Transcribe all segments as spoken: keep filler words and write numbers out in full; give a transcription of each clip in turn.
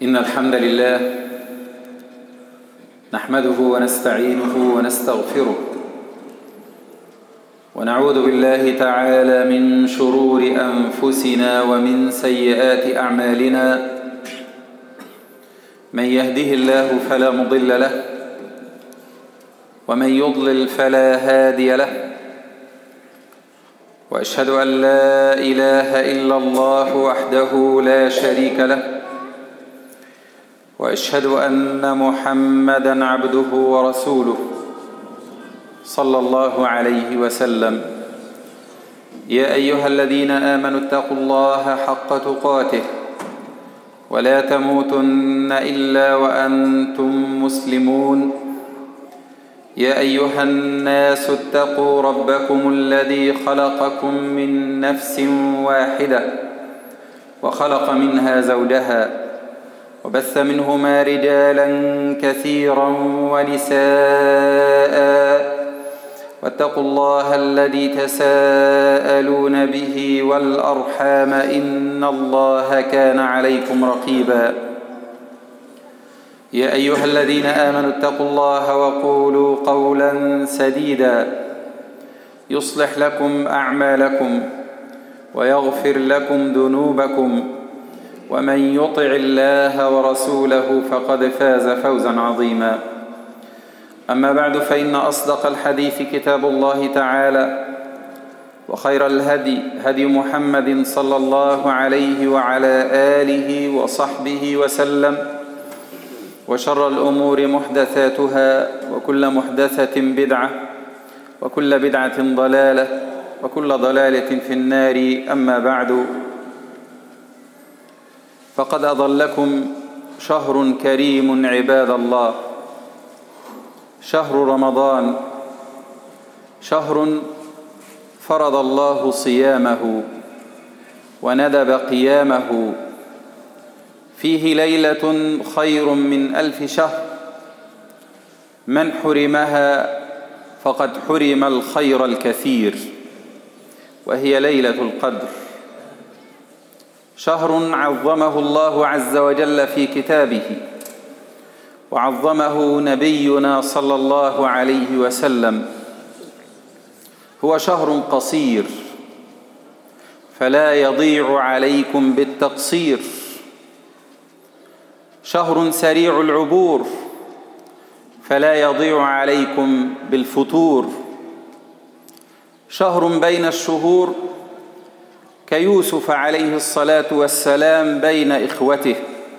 إن الحمد لله نحمده ونستعينه ونستغفره ونعوذ بالله تعالى من شرور أنفسنا ومن سيئات أعمالنا. من يهده الله فلا مضل له ومن يضلل فلا هادي له، وأشهد أن لا إله إلا الله وحده لا شريك له، وأشهد أن محمدًا عبده ورسوله صلى الله عليه وسلم. يا أيها الذين آمنوا اتقوا الله حق تقاته ولا تموتن إلا وأنتم مسلمون. يا أيها الناس اتقوا ربكم الذي خلقكم من نفس واحدة وخلق منها زوجها وبث منهما رجالا كثيرا ونساء، واتقوا الله الذي تساءلون به والأرحام إن الله كان عليكم رقيبا. يا أيها الذين آمنوا اتقوا الله وقولوا قولا سديدا يصلح لكم أعمالكم ويغفر لكم ذنوبكم، ومن يطع الله ورسوله فقد فاز فوزا عظيما. أما بعد، فإن أصدق الحديث كتاب الله تعالى، وخير الهدي هدي محمد صلى الله عليه وعلى آله وصحبه وسلم، وشر الأمور محدثاتها، وكل محدثة بدعة، وكل بدعة ضلالة، وكل ضلالة في النار. أما بعد، فقد أظلكم شهر كريم عباد الله، شهر رمضان، شهر فرض الله صيامه وندب قيامه، فيه ليلة خير من ألف شهر، من حرمها فقد حرم الخير الكثير، وهي ليلة القدر. شهر عظمه الله عز وجل في كتابه، وعظمه نبينا صلى الله عليه وسلم. هو شهر قصير، فلا يضيع عليكم بالتقصير. شهر سريع العبور، فلا يضيع عليكم بالفتور. شهر بين الشهور كيوسف عليه الصلاة والسلام بين إخوته،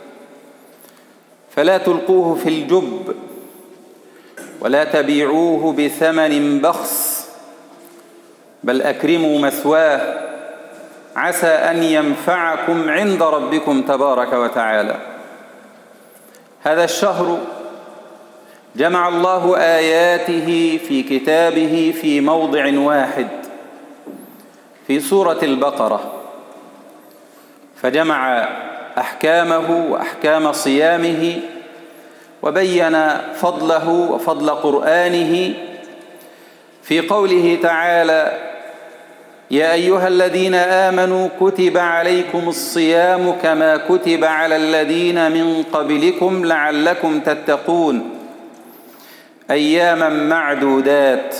فلا تلقوه في الجب ولا تبيعوه بثمن بخس، بل أكرموا مثواه، عسى أن ينفعكم عند ربكم تبارك وتعالى. هذا الشهر جمع الله آياته في كتابه في موضع واحد في سورة البقرة، فجمع أحكامه وأحكام صيامه، وبين فضله وفضل قرآنه في قوله تعالى: يا أيها الذين آمنوا كتب عليكم الصيام كما كتب على الذين من قبلكم لعلكم تتقون، أياما معدودات.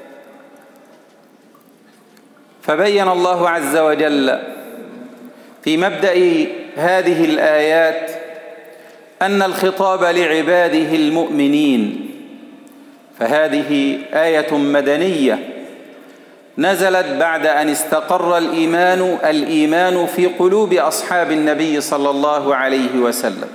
فبين الله عز وجل في مبدأ هذه الآيات أن الخطاب لعباده المؤمنين، فهذه آية مدنية نزلت بعد أن استقر الإيمان الإيمان في قلوب أصحاب النبي صلى الله عليه وسلم.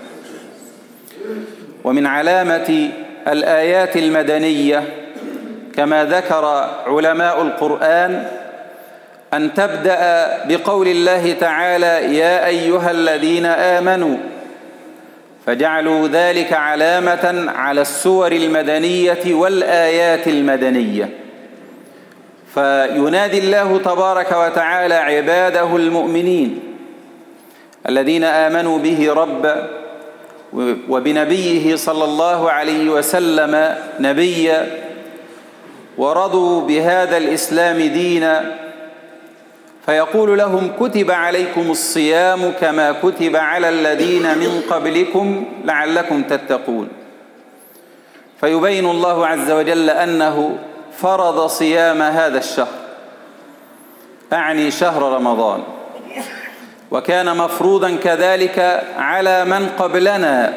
ومن علامة الآيات المدنية كما ذكر علماء القرآن أن تبدأ بقول الله تعالى: يا أيها الذين آمنوا، فجعلوا ذلك علامة على السور المدنية والآيات المدنية. فينادي الله تبارك وتعالى عباده المؤمنين الذين آمنوا به ربا وبنبيه صلى الله عليه وسلم نبيا، ورضوا بهذا الإسلام دينا، فيقول لهم كتب عليكم الصيام كما كتب على الذين من قبلكم لعلكم تتقون. فيبين الله عز وجل أنه فرض صيام هذا الشهر، أعني شهر رمضان، وكان مفروضا كذلك على من قبلنا،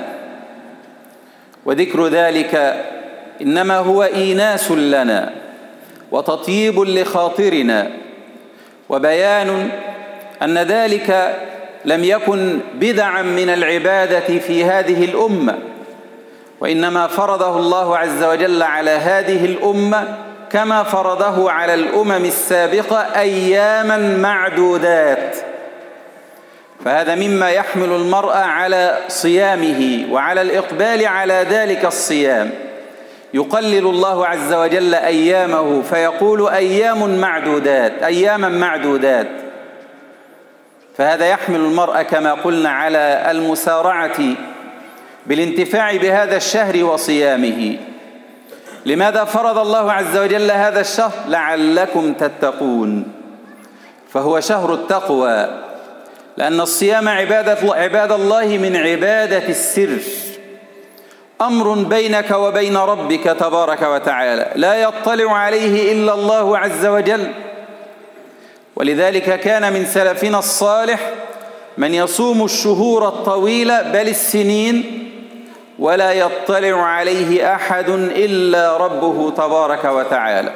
وذكر ذلك إنما هو إيناس لنا وتطيب لخاطرنا، وبيان أن ذلك لم يكن بدعا من العبادة في هذه الأمة، وإنما فرضه الله عز وجل على هذه الأمة كما فرضه على الأمم السابقة أياما معدودات. فهذا مما يحمل المرء على صيامه وعلى الإقبال على ذلك الصيام. يقلل الله عز وجل أيامه فيقول أيام معدودات أياما معدودات، فهذا يحمل المرء كما قلنا على المسارعة بالانتفاع بهذا الشهر وصيامه. لماذا فرض الله عز وجل هذا الشهر؟ لعلكم تتقون، فهو شهر التقوى، لأن الصيام عبادة عباد الله من عبادة السر، أمر بينك وبين ربك تبارك وتعالى لا يطلع عليه إلا الله عز وجل. ولذلك كان من سلفنا الصالح من يصوم الشهور الطويلة بل السنين ولا يطلع عليه أحد إلا ربه تبارك وتعالى.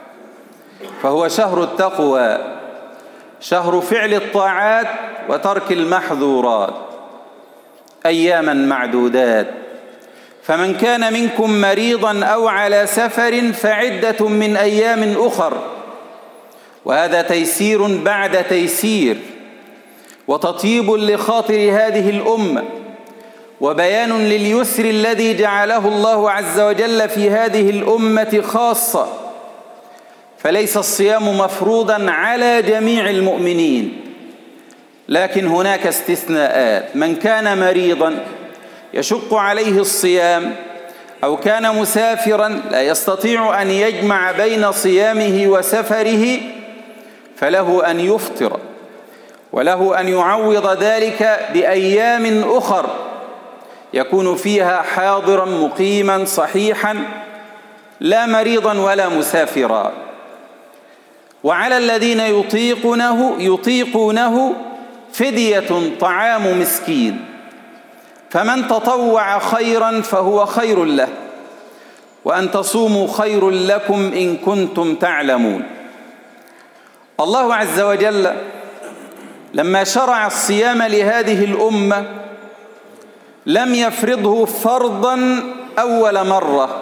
فهو شهر التقوى، شهر فعل الطاعات وترك المحظورات، أياما معدودات. فمن كان منكم مريضا أو على سفر فعدة من أيام أخر، وهذا تيسير بعد تيسير وتطيب لخاطر هذه الأمة، وبيان لليسر الذي جعله الله عز وجل في هذه الأمة خاصة. فليس الصيام مفروضا على جميع المؤمنين، لكن هناك استثناءات. من كان مريضا يشق عليه الصيام، أو كان مسافرا لا يستطيع أن يجمع بين صيامه وسفره، فله أن يفطر، وله أن يعوض ذلك بأيام أخر يكون فيها حاضرا مقيما صحيحا لا مريضا ولا مسافرا. وعلى الذين يطيقونه يطيقونه فدية طعام مسكين، فمن تطوع خيرا فهو خير له، وأن تصوموا خير لكم إن كنتم تعلمون. الله عز وجل لما شرع الصيام لهذه الأمة لم يفرضه فرضا أول مرة،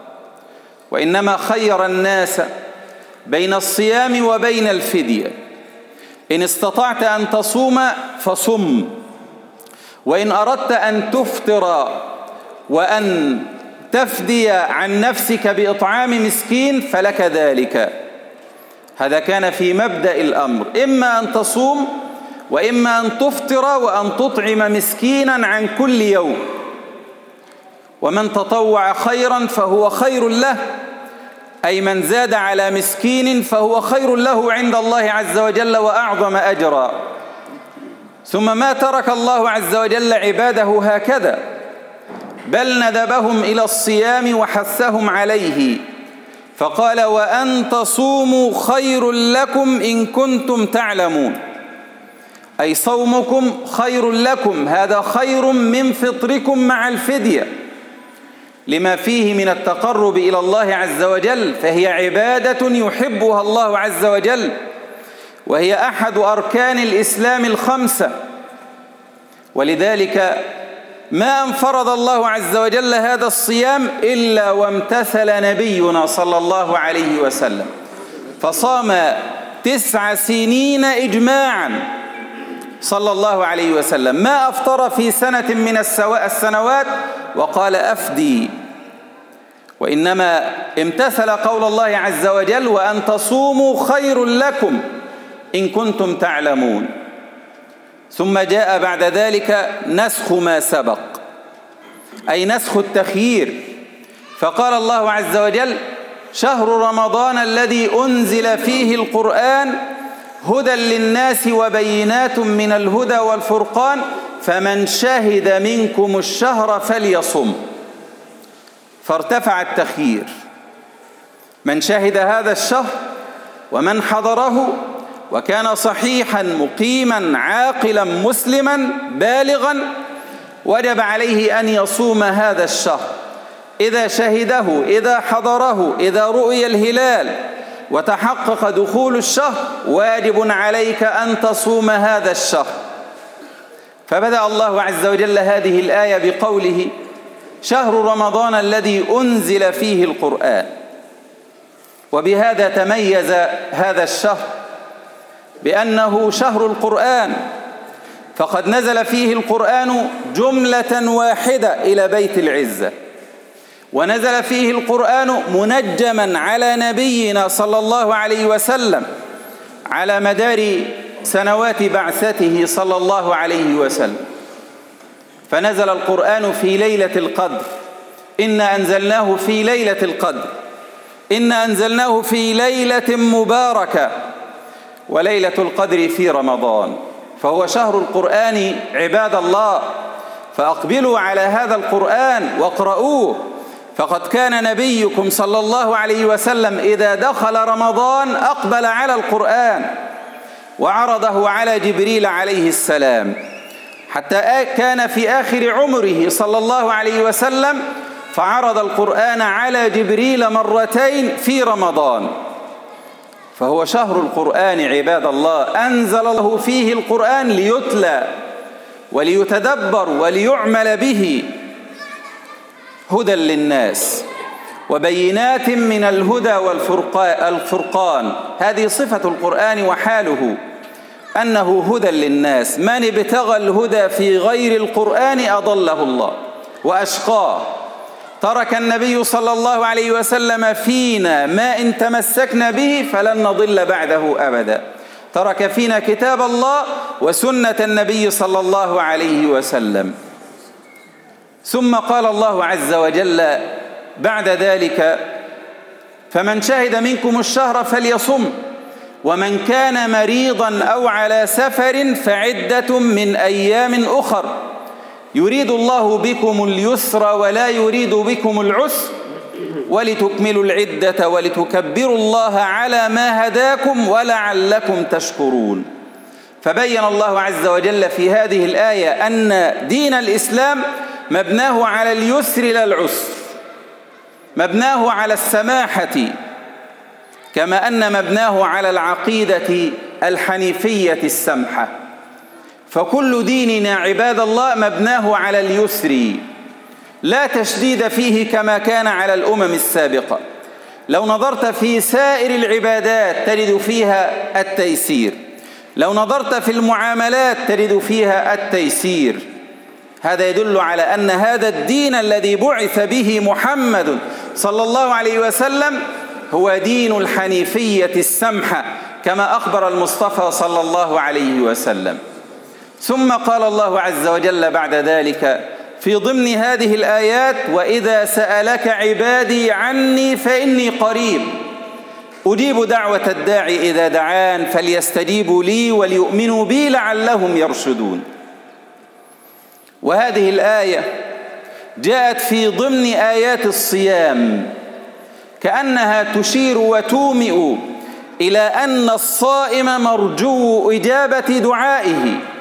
وإنما خير الناس بين الصيام وبين الفدية. إن استطعت أن تصوم فصم، وإن أردت أن تفطر وأن تفدي عن نفسك بإطعام مسكين فلك ذلك. هذا كان في مبدأ الأمر، إما أن تصوم وإما أن تفطر وأن تطعم مسكينا عن كل يوم. ومن تطوع خيرا فهو خير له، أي من زاد على مسكين فهو خير له عند الله عز وجل وأعظم أجرا. ثم ما ترك الله عز وجل عباده هكذا، بل ندبهم إلى الصيام وحثهم عليه، فقال وأن تصوموا خير لكم إن كنتم تعلمون، أي صومكم خير لكم، هذا خير من فطركم مع الفدية، لما فيه من التقرب إلى الله عز وجل، فهي عبادة يحبها الله عز وجل، وهي أحد أركان الإسلام الخمسة. ولذلك ما أن فرض الله عز وجل هذا الصيام إلا وامتثل نبينا صلى الله عليه وسلم، فصام تسع سنين إجماعا صلى الله عليه وسلم، ما أفطر في سنة من السنوات وقال أفدي، وإنما امتثل قول الله عز وجل وأن تصوموا خير لكم إن كنتم تعلمون. ثم جاء بعد ذلك نسخ ما سبق، أي نسخ التخيير، فقال الله عز وجل شهر رمضان الذي أنزل فيه القرآن هدى للناس وبينات من الهدى والفرقان فمن شهد منكم الشهر فليصم. فارتفع التخيير، من شهد هذا الشهر ومن حضره وكان صحيحا مقيما عاقلا مسلما بالغا وجب عليه أن يصوم هذا الشهر إذا شهده، إذا حضره، إذا رؤي الهلال وتحقق دخول الشهر واجب عليك أن تصوم هذا الشهر. فبدأ الله عز وجل هذه الآية بقوله: شهر رمضان الذي أنزل فيه القرآن. وبهذا تميز هذا الشهر بأنه شهر القرآن، فقد نزل فيه القرآن جملة واحدة إلى بيت العزة، ونزل فيه القرآن منجما على نبينا صلى الله عليه وسلم على مدار سنوات بعثته صلى الله عليه وسلم. فنزل القرآن في ليلة القدر، إنا أنزلناه في ليلة القدر، إنا أنزلناه في ليلة مباركة، وليلة القدر في رمضان. فهو شهر القرآن عباد الله، فأقبلوا على هذا القرآن واقرؤوه. فقد كان نبيكم صلى الله عليه وسلم إذا دخل رمضان أقبل على القرآن وعرضه على جبريل عليه السلام، حتى كان في آخر عمره صلى الله عليه وسلم فعرض القرآن على جبريل مرتين في رمضان. فهو شهر القرآن عباد الله، أنزل الله فيه القرآن ليتلى وليتدبر وليعمل به، هدى للناس وبينات من الهدى والفرقان. هذه صفة القرآن وحاله أنه هدى للناس. من ابتغى الهدى في غير القرآن أضله الله وأشقاه. ترك النبي صلى الله عليه وسلم فينا ما إن تمسكنا به فلن نضل بعده أبدا. ترك فينا كتاب الله وسنة النبي صلى الله عليه وسلم. ثم قال الله عز وجل بعد ذلك: فمن شهد منكم الشهر فليصم، ومن كان مريضا أو على سفر فعدة من أيام أخر، يريد الله بكم اليسر ولا يريد بكم العسر ولتكملوا العدة ولتكبروا الله على ما هداكم ولعلكم تشكرون. فبين الله عز وجل في هذه الآية أن دين الإسلام مبناه على اليسر لا العسر، مبناه على السماحة، كما أن مبناه على العقيدة الحنيفية السمحة. فكل ديننا عباد الله مبناه على اليسر، لا تشديد فيه كما كان على الأمم السابقة. لو نظرت في سائر العبادات تجد فيها التيسير، لو نظرت في المعاملات تجد فيها التيسير. هذا يدل على أن هذا الدين الذي بعث به محمد صلى الله عليه وسلم هو دين الحنيفية السمحة، كما أخبر المصطفى صلى الله عليه وسلم. ثم قال الله عز وجل بعد ذلك في ضمن هذه الآيات: وإذا سألك عبادي عني فإني قريب أجيب دعوة الداعي إذا دعان فليستجيبوا لي وليؤمنوا بي لعلهم يرشدون. وهذه الآية جاءت في ضمن آيات الصيام، كأنها تشير وتومئ إلى أن الصائم مرجو إجابة دعائه،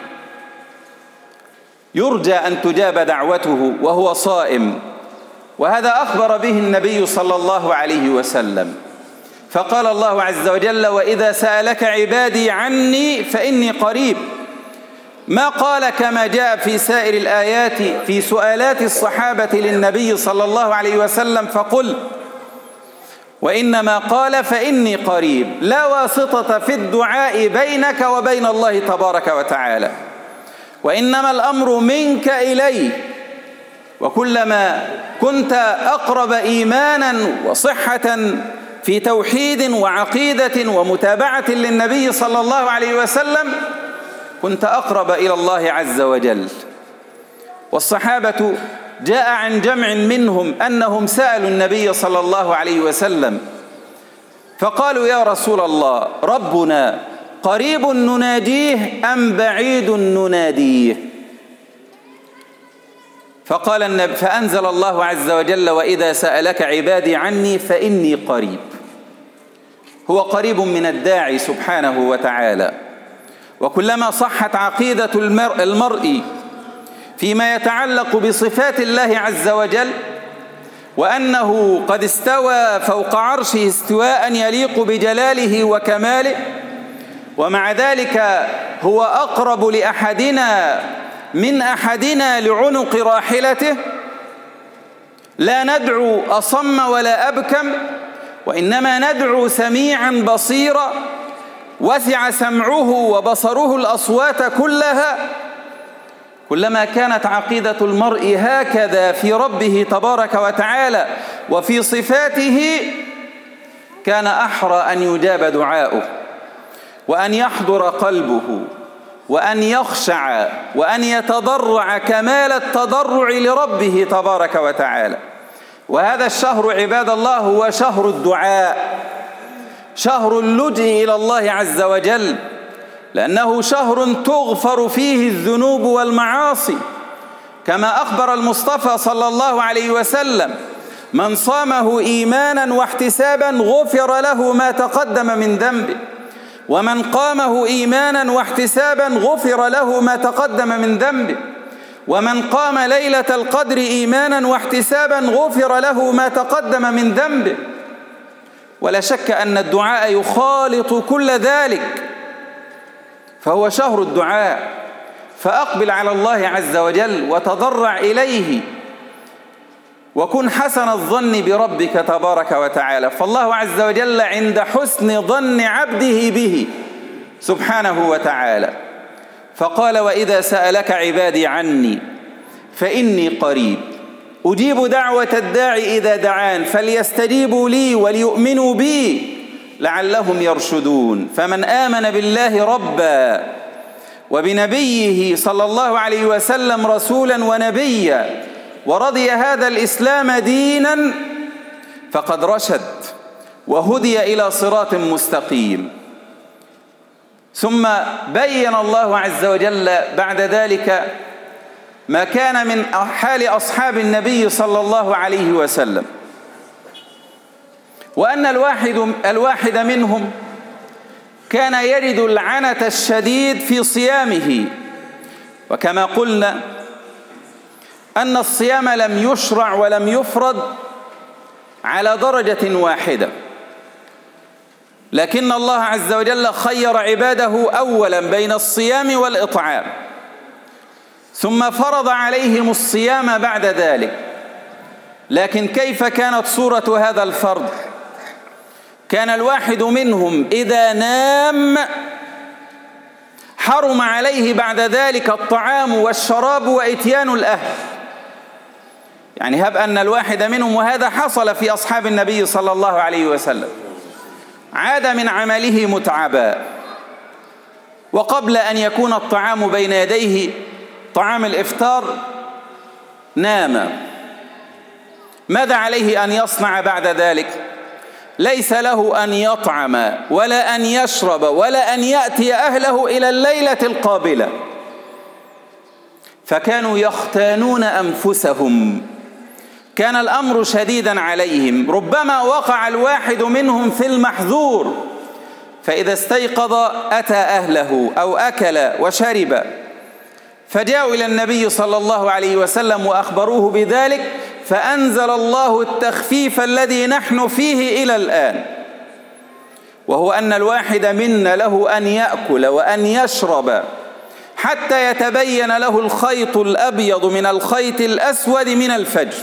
يرجى أن تجاب دعوته وهو صائم. وهذا أخبر به النبي صلى الله عليه وسلم، فقال الله عز وجل: وإذا سألك عبادي عني فإني قريب. ما قال كما جاء في سائر الآيات في سؤالات الصحابة للنبي صلى الله عليه وسلم فقل، وإنما قال فإني قريب، لا واسطة في الدعاء بينك وبين الله تبارك وتعالى، وإنما الأمر منك إليه. وكلما كنت أقرب إيمانا وصحة في توحيد وعقيدة ومتابعة للنبي صلى الله عليه وسلم كنت أقرب إلى الله عز وجل. والصحابة جاء عن جمع منهم أنهم سألوا النبي صلى الله عليه وسلم فقالوا: يا رسول الله، ربنا قريب نناديه أم بعيد نناديه؟ فقال النبي فأنزل الله عز وجل: وإذا سألك عبادي عني فإني قريب. هو قريب من الداعي سبحانه وتعالى. وكلما صحت عقيدة المرء, المرء فيما يتعلق بصفات الله عز وجل، وأنه قد استوى فوق عرشه استواء يليق بجلاله وكماله، ومع ذلك هو أقرب لأحدنا من أحدنا لعنق راحلته، لا ندعو أصم ولا أبكم، وإنما ندعو سميعا بصيرا وسع سمعه وبصره الأصوات كلها. كلما كانت عقيدة المرء هكذا في ربه تبارك وتعالى وفي صفاته، كان أحرى أن يجاب دعاؤه، وأن يحضر قلبه، وأن يخشع، وأن يتضرع كمال التضرع لربه تبارك وتعالى. وهذا الشهر عباد الله هو شهر الدعاء، شهر اللجئ إلى الله عز وجل، لأنه شهر تغفر فيه الذنوب والمعاصي، كما أخبر المصطفى صلى الله عليه وسلم: من صامه إيمانا واحتسابا غفر له ما تقدم من ذنبه، ومن قامه إيمانا واحتسابا غفر له ما تقدم من ذنبه، ومن قام ليلة القدر إيمانا واحتسابا غفر له ما تقدم من ذنبه. ولا شك أن الدعاء يخالط كل ذلك، فهو شهر الدعاء. فأقبل على الله عز وجل وتضرع إليه، وكن حسن الظن بربك تبارك وتعالى، فالله عز وجل عند حسن ظن عبده به سبحانه وتعالى. فقال: وإذا سألك عبادي عني فإني قريب أجيب دعوة الداعي إذا دعان فليستجيبوا لي وليؤمنوا بي لعلهم يرشدون. فمن آمن بالله ربا وبنبيه صلى الله عليه وسلم رسولا ونبيا ورضي هذا الإسلام دينا فقد رشد وهدي إلى صراط مستقيم. ثم بين الله عز وجل بعد ذلك ما كان من حال أصحاب النبي صلى الله عليه وسلم، وأن الواحد, الواحد منهم كان يجد العنة الشديد في صيامه. وكما قلنا أن الصيام لم يشرع ولم يفرض على درجة واحدة، لكن الله عز وجل خير عباده أولا بين الصيام والإطعام، ثم فرض عليهم الصيام بعد ذلك. لكن كيف كانت صورة هذا الفرض؟ كان الواحد منهم إذا نام حرم عليه بعد ذلك الطعام والشراب وإتيان الأهل. يعني هب أن الواحد منهم، وهذا حصل في أصحاب النبي صلى الله عليه وسلم، عاد من عمله متعبا، وقبل أن يكون الطعام بين يديه طعام الإفطار نام. ماذا عليه أن يصنع بعد ذلك؟ ليس له أن يطعم ولا أن يشرب ولا أن يأتي أهله إلى الليلة القابلة. فكانوا يختانون أنفسهم، كان الأمر شديدا عليهم. ربما وقع الواحد منهم في المحظور، فإذا استيقظ أتى أهله أو أكل وشرب، فجاءوا إلى النبي صلى الله عليه وسلم وأخبروه بذلك، فأنزل الله التخفيف الذي نحن فيه إلى الآن، وهو أن الواحد منا له أن يأكل وأن يشرب حتى يتبين له الخيط الأبيض من الخيط الأسود من الفجر.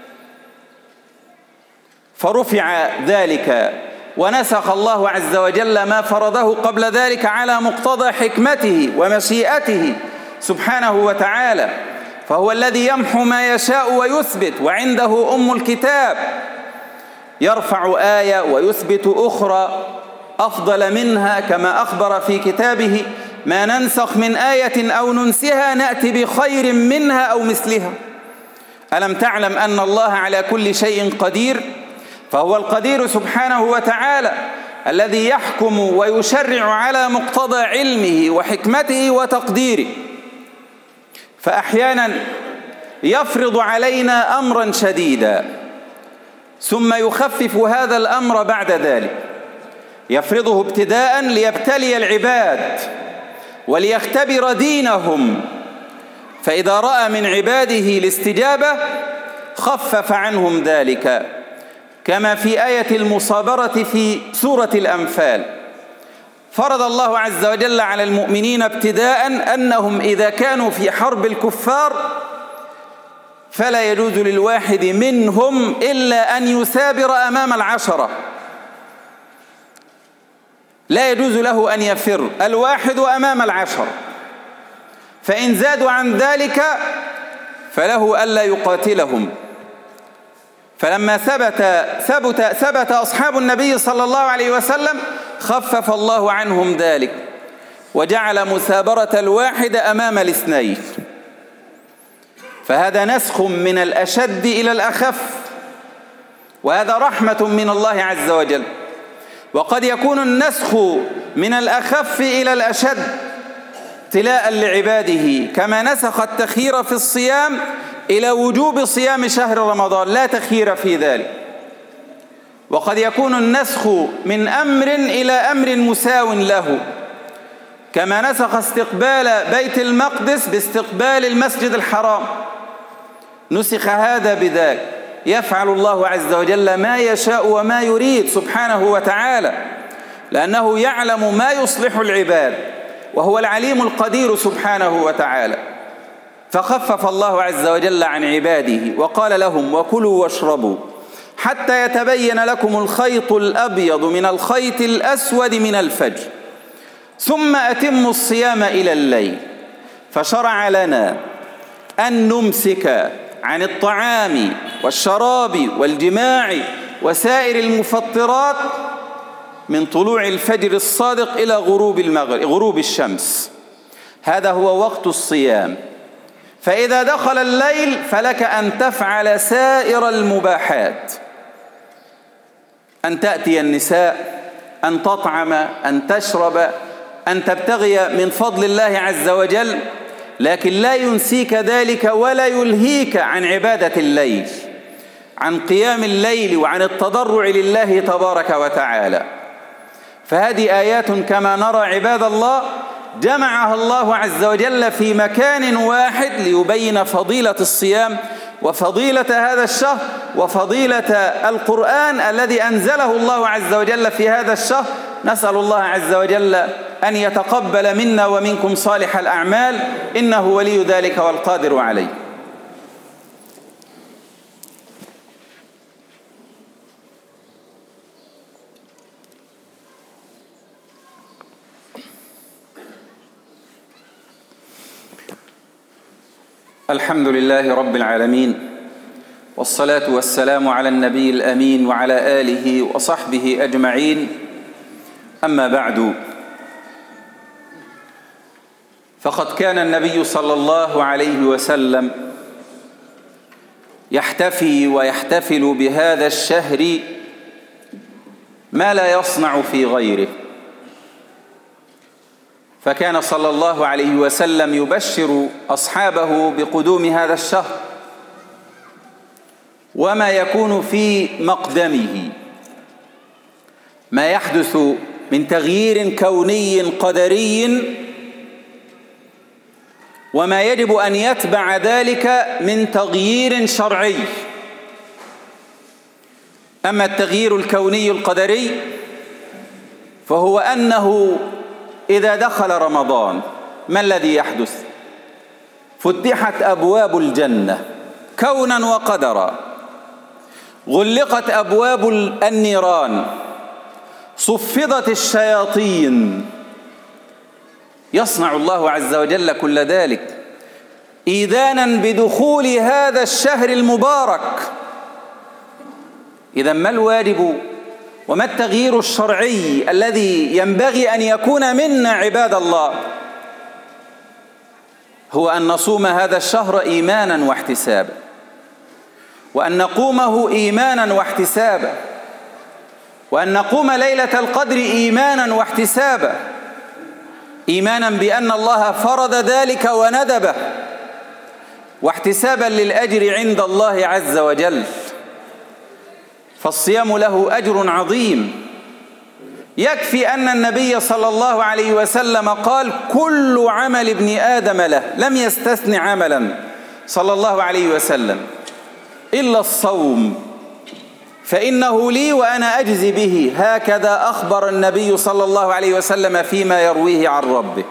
فرفع ذلك ونسخ الله عز وجل ما فرضه قبل ذلك على مقتضى حكمته ومشيئته سبحانه وتعالى، فهو الذي يمحو ما يشاء ويثبت، وعنده أم الكتاب، يرفع آية ويثبت أخرى أفضل منها، كما أخبر في كتابه: ما ننسخ من آية أو ننسها نأتي بخير منها أو مثلها. ألم تعلم أن الله على كل شيء قدير؟ فهو القدير سبحانه وتعالى، الذي يحكم ويشرع على مقتضى علمه وحكمته وتقديره، فأحيانا يفرض علينا أمرا شديدا ثم يخفف هذا الأمر بعد ذلك، يفرضه ابتداء ليبتلي العباد وليختبر دينهم، فإذا رأى من عباده الاستجابة خفف عنهم ذلك، كما في آية المصابرة في سورة الأنفال. فرض الله عز وجل على المؤمنين ابتداء أنهم إذا كانوا في حرب الكفار فلا يجوز للواحد منهم إلا أن يثابر أمام العشرة، لا يجوز له أن يفر الواحد أمام العشرة، فإن زادوا عن ذلك فله ألا يقاتلهم. فلما ثبت ثبت ثبت أصحاب النبي صلى الله عليه وسلم خفف الله عنهم ذلك وجعل مثابرة الواحد أمام الاثنين، فهذا نسخ من الأشد إلى الأخف، وهذا رحمة من الله عز وجل. وقد يكون النسخ من الأخف إلى الأشد ابتلاء لعباده، كما نسخ التخيير في الصيام إلى وجوب صيام شهر رمضان، لا تخيير في ذلك. وقد يكون النسخ من أمر إلى أمر مساو له، كما نسخ استقبال بيت المقدس باستقبال المسجد الحرام، نسخ هذا بذاك. يفعل الله عز وجل ما يشاء وما يريد سبحانه وتعالى، لأنه يعلم ما يصلح العباد، وهو العليم القدير سبحانه وتعالى. فخفف الله عز وجل عن عباده وقال لهم: وكلوا واشربوا حتى يتبين لكم الخيط الأبيض من الخيط الأسود من الفجر ثم أتموا الصيام إلى الليل. فشرع لنا أن نمسك عن الطعام والشراب والجماع وسائر المفطرات من طلوع الفجر الصادق إلى غروب المغرب غروب الشمس، هذا هو وقت الصيام. فإذا دخل الليل فلك أن تفعل سائر المباحات، أن تأتي النساء، أن تطعم، أن تشرب، أن تبتغي من فضل الله عز وجل، لكن لا ينسيك ذلك ولا يلهيك عن عبادة الليل، عن قيام الليل وعن التضرع لله تبارك وتعالى. فهذه آيات كما نرى عباد الله جمعها الله عز وجل في مكان واحد ليبين فضيلة الصيام وفضيلة هذا الشهر وفضيلة القرآن الذي أنزله الله عز وجل في هذا الشهر. نسأل الله عز وجل أن يتقبل منا ومنكم صالح الأعمال، إنه ولي ذلك والقادر عليه. الحمد لله رب العالمين، والصلاة والسلام على النبي الأمين وعلى آله وصحبه أجمعين. أما بعد، فقد كان النبي صلى الله عليه وسلم يحتفي ويحتفل بهذا الشهر ما لا يصنع في غيره، فكان صلى الله عليه وسلم يبشر أصحابه بقدوم هذا الشهر وما يكون في مقدمه، ما يحدث من تغيير كوني قدري وما يجب أن يتبع ذلك من تغيير شرعي. أما التغيير الكوني القدري فهو أنه إذا دخل رمضان ما الذي يحدث؟ فتحت أبواب الجنة كونا وقدرا، غلقت أبواب النيران، صفدت الشياطين. يصنع الله عز وجل كل ذلك إيذانا بدخول هذا الشهر المبارك. إذا ما الواجب وما التغيير الشرعي الذي ينبغي أن يكون منا عباد الله؟ هو أن نصوم هذا الشهر إيمانا واحتسابا، وأن نقومه إيمانا واحتسابا، وأن نقوم ليلة القدر إيمانا واحتسابا، إيمانا بأن الله فرض ذلك وندبه، واحتسابا للأجر عند الله عز وجل. فالصيام له أجر عظيم. يكفي أن النبي صلى الله عليه وسلم قال: كل عمل ابن آدم له، لم يستثن عملا صلى الله عليه وسلم إلا الصوم، فإنه لي وأنا أجزي به. هكذا أخبر النبي صلى الله عليه وسلم فيما يرويه عن ربه.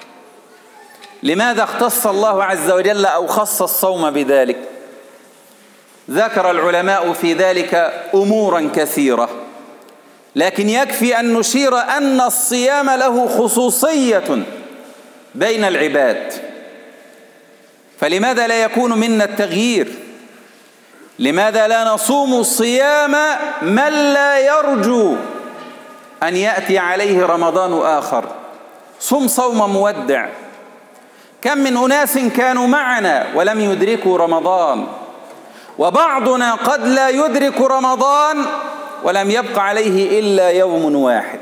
لماذا اختص الله عز وجل أو خص الصوم بذلك؟ ذكر العلماء في ذلك أمورا كثيرة، لكن يكفي أن نشير أن الصيام له خصوصية بين العباد. فلماذا لا يكون منا التغيير؟ لماذا لا نصوم صيام من لا يرجو أن يأتي عليه رمضان آخر؟ صم صوم مودع. كم من أناس كانوا معنا ولم يدركوا رمضان، وبعضنا قد لا يدرك رمضان ولم يبق عليه إلا يوم واحد.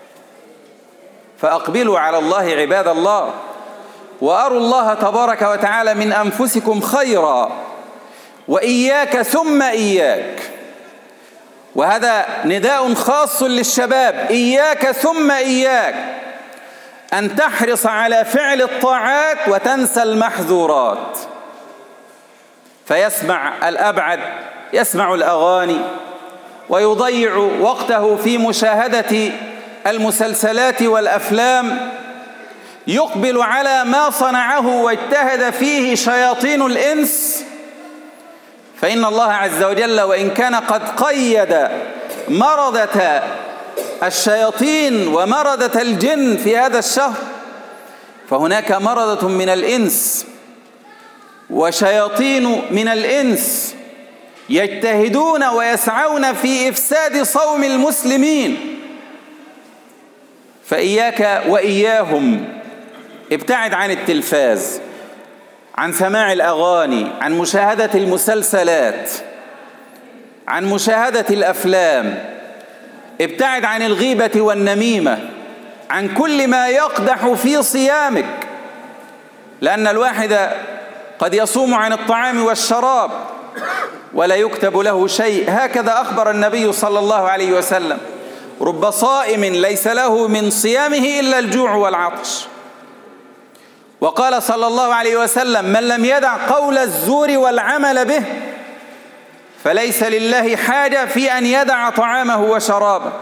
فأقبلوا على الله عباد الله، وأروا الله تبارك وتعالى من أنفسكم خيرا، وإياك ثم إياك. وهذا نداء خاص للشباب: إياك ثم إياك أن تحرص على فعل الطاعات وتنسى المحظورات. فيسمع الأبعد، يسمع الأغاني، ويضيع وقته في مشاهدة المسلسلات والأفلام، يقبل على ما صنعه واجتهد فيه شياطين الإنس. فإن الله عز وجل وإن كان قد قيد مرضة الشياطين ومرضة الجن في هذا الشهر، فهناك مرضة من الإنس وشياطين من الإنس يجتهدون ويسعون في إفساد صوم المسلمين. فإياك وإياهم، ابتعد عن التلفاز، عن سماع الأغاني، عن مشاهدة المسلسلات، عن مشاهدة الأفلام، ابتعد عن الغيبة والنميمة، عن كل ما يقدح في صيامك، لأن الواحد قد يصوم عن الطعام والشراب ولا يكتب له شيء. هكذا أخبر النبي صلى الله عليه وسلم: رب صائم ليس له من صيامه إلا الجوع والعطش. وقال صلى الله عليه وسلم: من لم يدع قول الزور والعمل به فليس لله حاجة في أن يدع طعامه وشرابه.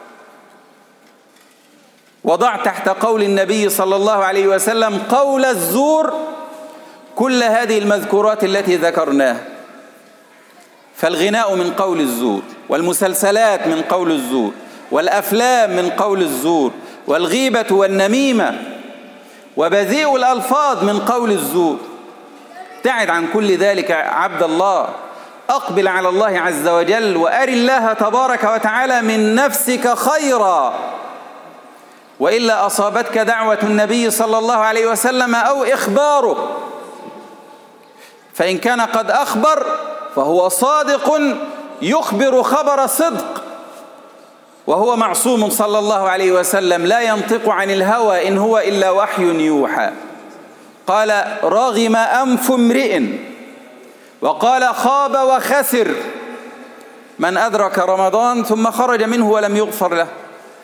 وضع تحت قول النبي صلى الله عليه وسلم قول الزور كل هذه المذكورات التي ذكرناها. فالغناء من قول الزور، والمسلسلات من قول الزور، والأفلام من قول الزور، والغيبة والنميمة وبذيء الألفاظ من قول الزور. ابتعد عن كل ذلك عبد الله، أقبل على الله عز وجل، وأر الله تبارك وتعالى من نفسك خيرا، وإلا أصابتك دعوة النبي صلى الله عليه وسلم أو إخباره. فإن كان قد أخبر فهو صادق يخبر خبر صدق، وهو معصوم صلى الله عليه وسلم، لا ينطق عن الهوى إن هو إلا وحي يوحى. قال: رغم أنف امرئ، وقال: خاب وخسر من أدرك رمضان ثم خرج منه ولم يغفر له.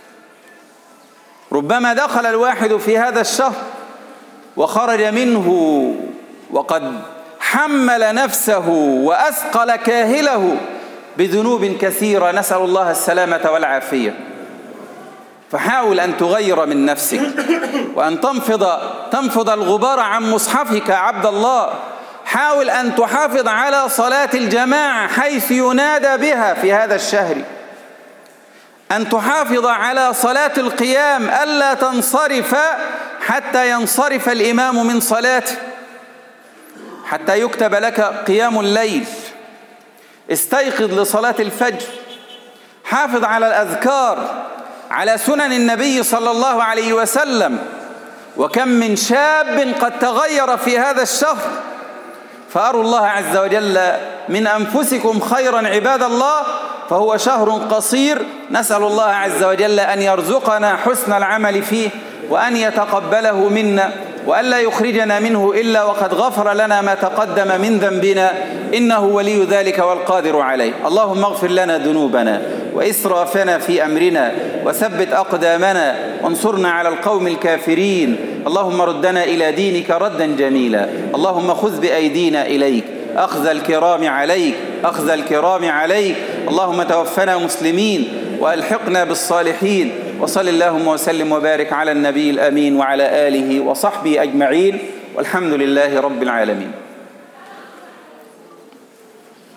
ربما دخل الواحد في هذا الشهر وخرج منه وقد حمل نفسه وأثقل كاهله بذنوب كثيرة، نسأل الله السلامة والعافية. فحاول أن تغير من نفسك، وأن تنفض تنفض الغبار عن مصحفك عبد الله. حاول أن تحافظ على صلاة الجماعة حيث ينادى بها في هذا الشهر، أن تحافظ على صلاة القيام، ألا تنصرف حتى ينصرف الإمام من صلاته، حتى يكتب لك قيام الليل. استيقظ لصلاة الفجر، حافظ على الأذكار، على سنن النبي صلى الله عليه وسلم. وكم من شاب قد تغير في هذا الشهر. فأروا الله عز وجل من أنفسكم خيرا عباد الله، فهو شهر قصير، نسأل الله عز وجل أن يرزقنا حسن العمل فيه وأن يتقبله منا وألا يخرجنا منه إلا وقد غفر لنا ما تقدم من ذنبنا، إنه ولي ذلك والقادر عليه. اللهم اغفر لنا ذنوبنا وإسرافنا في أمرنا وثبت أقدامنا وانصرنا على القوم الكافرين. اللهم ردنا إلى دينك ردا جميلا. اللهم خذ بأيدينا إليك أخذ الكرام عليك أخذ الكرام عليك. اللهم توفنا مسلمين وألحقنا بالصالحين. وصل اللهم وسلم وبارك على النبي الأمين وعلى آله وصحبه أجمعين، والحمد لله رب العالمين.